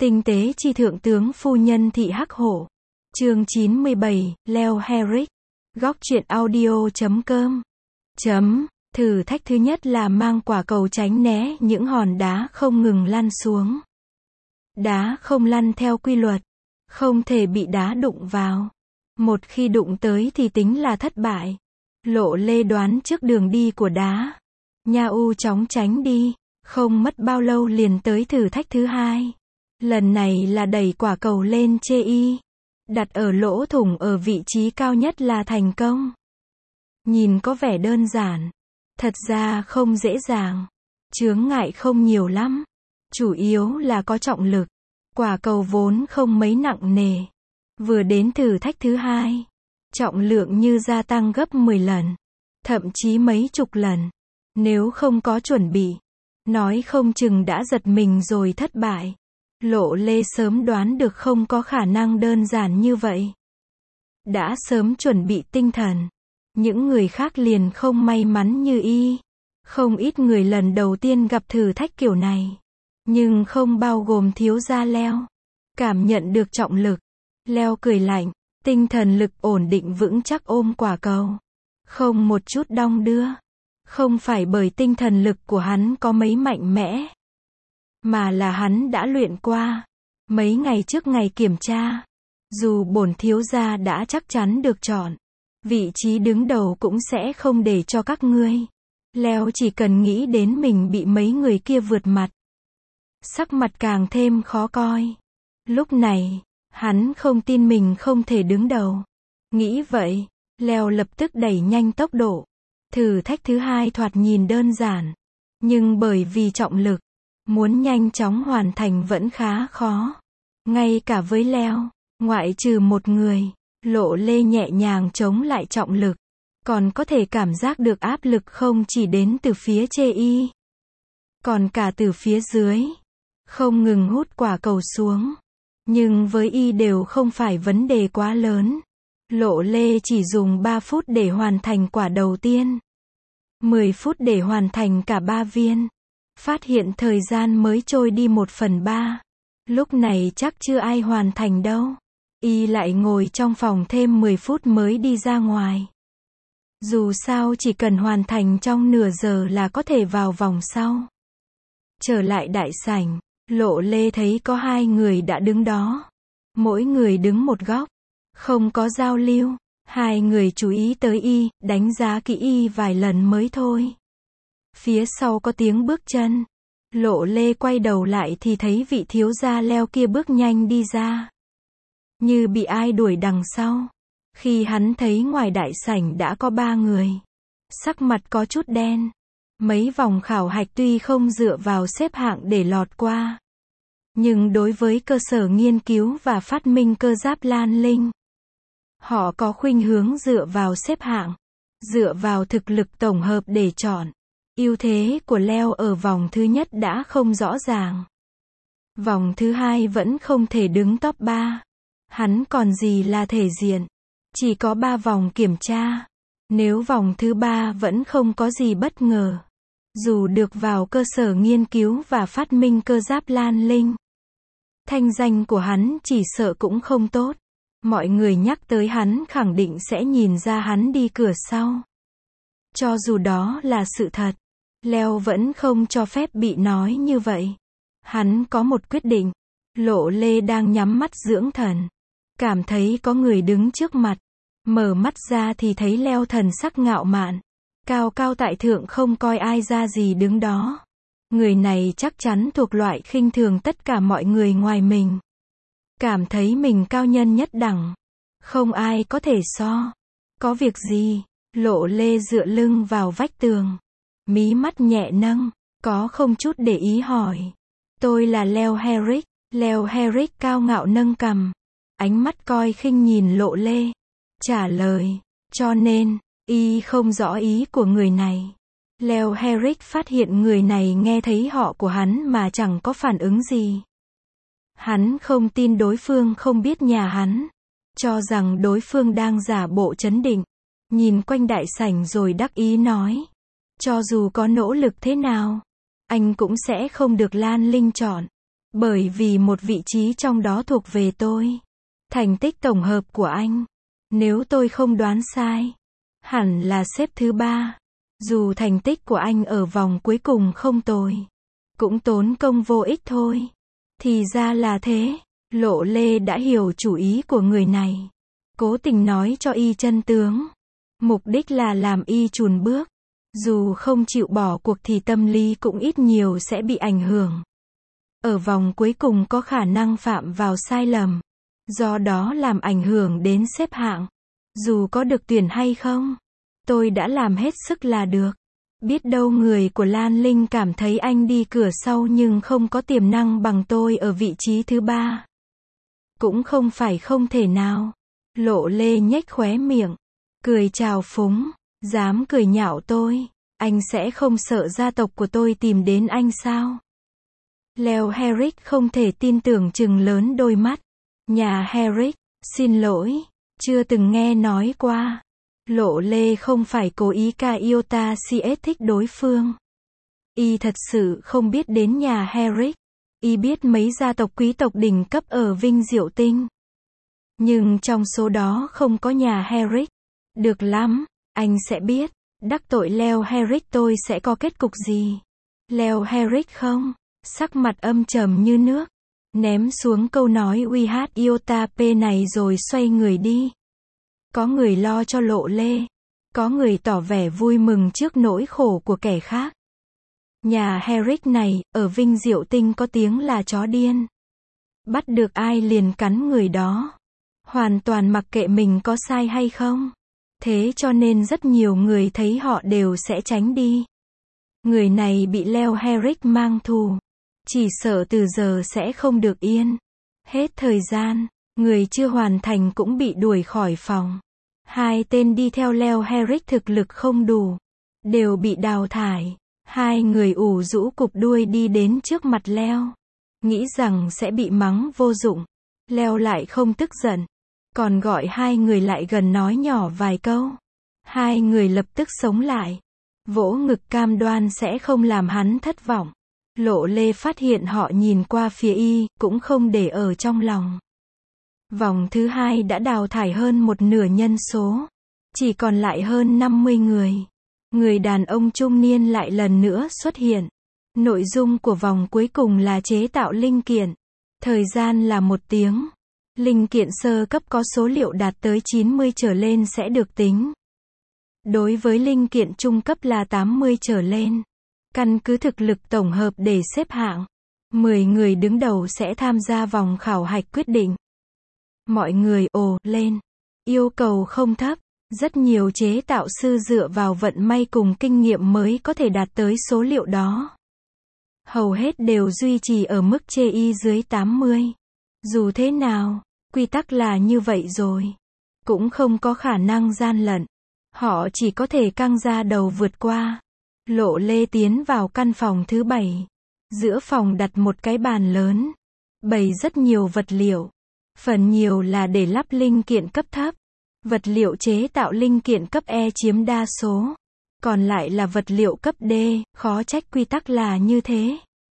Tinh tế chi thượng tướng phu nhân thị Hắc Hổ. Chương 97, Leo Herrick. Góc truyện audio.com. Thử thách thứ nhất là mang quả cầu tránh né những hòn đá không ngừng lăn xuống. Đá không lăn theo quy luật, không thể bị đá đụng vào. Một khi đụng tới thì tính là thất bại. Lộ Lê đoán trước đường đi của đá. Nha U chóng tránh đi, không mất bao lâu liền tới thử thách thứ hai. Lần này là đẩy quả cầu lên chê y. Đặt ở lỗ thủng ở vị trí cao nhất là thành công. Nhìn có vẻ đơn giản. Thật ra không dễ dàng. Chướng ngại không nhiều lắm. Chủ yếu là có trọng lực. Quả cầu vốn không mấy nặng nề. Vừa đến thử thách thứ hai. Trọng lượng như gia tăng gấp 10 lần. Thậm chí mấy chục lần. Nếu không có chuẩn bị. Nói không chừng đã giật mình rồi thất bại. Lộ Lê sớm đoán được không có khả năng đơn giản như vậy. Đã sớm chuẩn bị tinh thần. Những người khác liền không may mắn như y. Không ít người lần đầu tiên gặp thử thách kiểu này. Nhưng không bao gồm thiếu gia Leo. Cảm nhận được trọng lực. Leo cười lạnh. Tinh thần lực ổn định vững chắc ôm quả cầu. Không một chút đong đưa. Không phải bởi tinh thần lực của hắn có mấy mạnh mẽ. Mà là hắn đã luyện qua. Mấy ngày trước ngày kiểm tra. Dù bổn thiếu gia đã chắc chắn được chọn. Vị trí đứng đầu cũng sẽ không để cho các ngươi. Leo chỉ cần nghĩ đến mình bị mấy người kia vượt mặt. Sắc mặt càng thêm khó coi. Lúc này, hắn không tin mình không thể đứng đầu. Nghĩ vậy, Leo lập tức đẩy nhanh tốc độ. Thử thách thứ hai thoạt nhìn đơn giản. Nhưng bởi vì trọng lực, muốn nhanh chóng hoàn thành vẫn khá khó. Ngay cả với Leo, ngoại trừ một người, Lộ Lê nhẹ nhàng chống lại trọng lực. Còn có thể cảm giác được áp lực không chỉ đến từ phía chê y. Còn cả từ phía dưới. Không ngừng hút quả cầu xuống. Nhưng với y đều không phải vấn đề quá lớn. Lộ Lê chỉ dùng 3 phút để hoàn thành quả đầu tiên. 10 phút để hoàn thành cả 3 viên. Phát hiện thời gian mới trôi đi 1/3. Lúc này chắc chưa ai hoàn thành đâu. Y lại ngồi trong phòng thêm 10 phút mới đi ra ngoài. Dù sao chỉ cần hoàn thành trong nửa giờ là có thể vào vòng sau. Trở lại đại sảnh, Lộ Lê thấy có 2 người đã đứng đó. Mỗi người đứng một góc. Không có giao lưu. 2 người chú ý tới y, đánh giá kỹ y vài lần mới thôi. Phía sau có tiếng bước chân. Lộ Lê quay đầu lại thì thấy vị thiếu gia Leo kia bước nhanh đi ra. Như bị ai đuổi đằng sau. Khi hắn thấy ngoài đại sảnh đã có 3 người. Sắc mặt có chút đen. Mấy vòng khảo hạch tuy không dựa vào xếp hạng để lọt qua. Nhưng đối với cơ sở nghiên cứu và phát minh cơ giáp Lan Linh. Họ có khuynh hướng dựa vào xếp hạng. Dựa vào thực lực tổng hợp để chọn. Ưu thế của Leo ở vòng thứ nhất đã không rõ ràng. Vòng thứ hai vẫn không thể đứng top 3. Hắn còn gì là thể diện. Chỉ có 3 vòng kiểm tra. Nếu vòng thứ 3 vẫn không có gì bất ngờ. Dù được vào cơ sở nghiên cứu và phát minh cơ giáp Lan Linh. Thanh danh của hắn chỉ sợ cũng không tốt. Mọi người nhắc tới hắn khẳng định sẽ nhìn ra hắn đi cửa sau. Cho dù đó là sự thật. Leo vẫn không cho phép bị nói như vậy. Hắn có một quyết định. Lộ Lê đang nhắm mắt dưỡng thần. Cảm thấy có người đứng trước mặt. Mở mắt ra thì thấy Leo thần sắc ngạo mạn. Cao cao tại thượng không coi ai ra gì đứng đó. Người này chắc chắn thuộc loại khinh thường tất cả mọi người ngoài mình. Cảm thấy mình cao nhân nhất đẳng. Không ai có thể so. Có việc gì? Lộ Lê dựa lưng vào vách tường. Mí mắt nhẹ nâng. Có không chút để ý hỏi. Tôi là Leo Herrick. Leo Herrick cao ngạo nâng cằm. Ánh mắt coi khinh nhìn Lộ Lê. Trả lời. Cho nên, y không rõ ý của người này. Leo Herrick phát hiện người này nghe thấy họ của hắn mà chẳng có phản ứng gì. Hắn không tin đối phương không biết nhà hắn. Cho rằng đối phương đang giả bộ trấn định. Nhìn quanh đại sảnh rồi đắc ý nói. Cho dù có nỗ lực thế nào, anh cũng sẽ không được Lan Linh chọn. Bởi vì một vị trí trong đó thuộc về tôi. Thành tích tổng hợp của anh, nếu tôi không đoán sai, hẳn là xếp thứ 3. Dù thành tích của anh ở vòng cuối cùng không tồi, cũng tốn công vô ích thôi. Thì ra là thế. Lộ Lê đã hiểu chủ ý của người này. Cố tình nói cho y chân tướng. Mục đích là làm y chùn bước. Dù không chịu bỏ cuộc thì tâm lý cũng ít nhiều sẽ bị ảnh hưởng. Ở vòng cuối cùng có khả năng phạm vào sai lầm. Do đó làm ảnh hưởng đến xếp hạng. Dù có được tuyển hay không, tôi đã làm hết sức là được. Biết đâu người của Lan Linh cảm thấy anh đi cửa sau nhưng không có tiềm năng bằng tôi ở vị trí thứ 3. Cũng không phải không thể nào. Lộ Lê nhếch khóe miệng, cười trào phúng, dám cười nhạo tôi, anh sẽ không sợ gia tộc của tôi tìm đến anh sao? Leo Herrick không thể tin tưởng trừng lớn đôi mắt. Nhà Herrick, xin lỗi, chưa từng nghe nói qua. Lộ Lê không phải cố ý ca iota CS thích đối phương. Y thật sự không biết đến nhà Herrick. Y biết mấy gia tộc quý tộc đỉnh cấp ở Vinh Diệu Tinh. Nhưng trong số đó không có nhà Herrick. Được lắm, anh sẽ biết. Đắc tội Leo Herrick tôi sẽ có kết cục gì. Leo Herrick không? Sắc mặt âm trầm như nước. Ném xuống câu nói UH iota P này rồi xoay người đi. Có người lo cho Lộ Lê. Có người tỏ vẻ vui mừng trước nỗi khổ của kẻ khác. Nhà Herrick này, ở Vinh Diệu Tinh có tiếng là chó điên. Bắt được ai liền cắn người đó. Hoàn toàn mặc kệ mình có sai hay không. Thế cho nên rất nhiều người thấy họ đều sẽ tránh đi. Người này bị Leo Herrick mang thù. Chỉ sợ từ giờ sẽ không được yên. Hết thời gian, người chưa hoàn thành cũng bị đuổi khỏi phòng. 2 tên đi theo Leo Herrick thực lực không đủ. Đều bị đào thải. 2 người ủ rũ cụp đuôi đi đến trước mặt Leo. Nghĩ rằng sẽ bị mắng vô dụng. Leo lại không tức giận. Còn gọi 2 người lại gần nói nhỏ vài câu. 2 người lập tức sống lại. Vỗ ngực cam đoan sẽ không làm hắn thất vọng. Lộ Lê phát hiện họ nhìn qua phía y, cũng không để ở trong lòng. Vòng thứ 2 đã đào thải hơn một nửa nhân số. Chỉ còn lại hơn 50 người. Người đàn ông trung niên lại lần nữa xuất hiện. Nội dung của vòng cuối cùng là chế tạo linh kiện. Thời gian là 1 tiếng. Linh kiện sơ cấp có số liệu đạt tới 90 trở lên sẽ được tính. Đối với linh kiện trung cấp là 80 trở lên. Căn cứ thực lực tổng hợp để xếp hạng. 10 người đứng đầu sẽ tham gia vòng khảo hạch quyết định. Mọi người ồ lên. Yêu cầu không thấp. Rất nhiều chế tạo sư dựa vào vận may cùng kinh nghiệm mới có thể đạt tới số liệu đó. Hầu hết đều duy trì ở mức chê y dưới 80. Dù thế nào, quy tắc là như vậy rồi. Cũng không có khả năng gian lận. Họ chỉ có thể căng ra đầu vượt qua. Lộ Lê tiến vào căn phòng thứ 7. Giữa phòng đặt một cái bàn lớn. Bày rất nhiều vật liệu. Phần nhiều là để lắp linh kiện cấp thấp. Vật liệu chế tạo linh kiện cấp E chiếm đa số. Còn lại là vật liệu cấp D, khó trách quy tắc là như thế.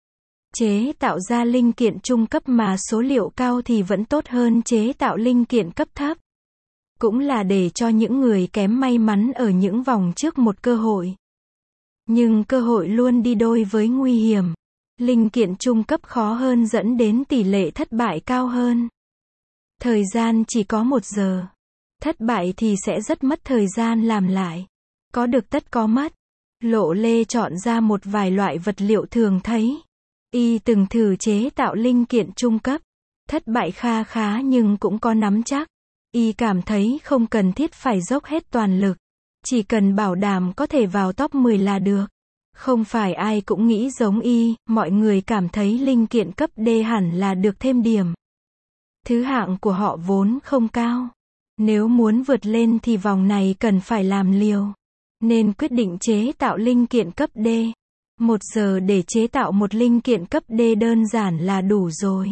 Chế tạo ra linh kiện trung cấp mà số liệu cao thì vẫn tốt hơn chế tạo linh kiện cấp thấp. Cũng là để cho những người kém may mắn ở những vòng trước một cơ hội. Nhưng cơ hội luôn đi đôi với nguy hiểm. Linh kiện trung cấp khó hơn dẫn đến tỷ lệ thất bại cao hơn. Thời gian chỉ có 1 giờ. Thất bại thì sẽ rất mất thời gian làm lại. Có được tất có mất. Lộ Lê chọn ra một vài loại vật liệu thường thấy. Y từng thử chế tạo linh kiện trung cấp. Thất bại kha khá nhưng cũng có nắm chắc. Y cảm thấy không cần thiết phải dốc hết toàn lực. Chỉ cần bảo đảm có thể vào top 10 là được. Không phải ai cũng nghĩ giống y, mọi người cảm thấy linh kiện cấp D hẳn là được thêm điểm. Thứ hạng của họ vốn không cao. Nếu muốn vượt lên thì vòng này cần phải làm liều. Nên quyết định chế tạo linh kiện cấp D. 1 giờ để chế tạo một linh kiện cấp D đơn giản là đủ rồi.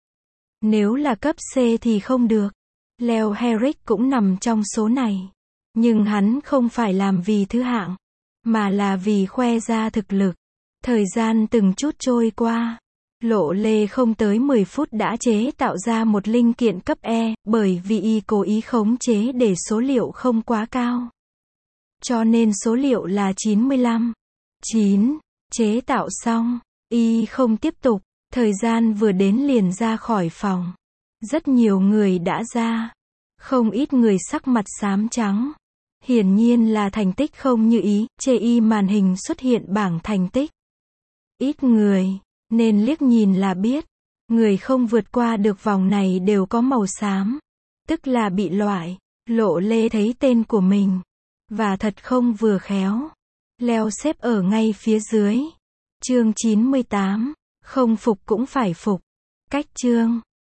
Nếu là cấp C thì không được. Leo Herrick cũng nằm trong số này. Nhưng hắn không phải làm vì thứ hạng, mà là vì khoe ra thực lực. Thời gian từng chút trôi qua. Lộ Lê không tới 10 phút đã chế tạo ra một linh kiện cấp E, bởi vì y cố ý khống chế để số liệu không quá cao. Cho nên số liệu là 95. 9. Chế tạo xong, y không tiếp tục, thời gian vừa đến liền ra khỏi phòng. Rất nhiều người đã ra. Không ít người sắc mặt xám trắng. Hiển nhiên là thành tích không như ý, chê y màn hình xuất hiện bảng thành tích. Ít người, nên liếc nhìn là biết. Người không vượt qua được vòng này đều có màu xám. Tức là bị loại. Lộ Lê thấy tên của mình. Và thật không vừa khéo. Leo xếp ở ngay phía dưới. Chương 98. Không phục cũng phải phục. Cách chương.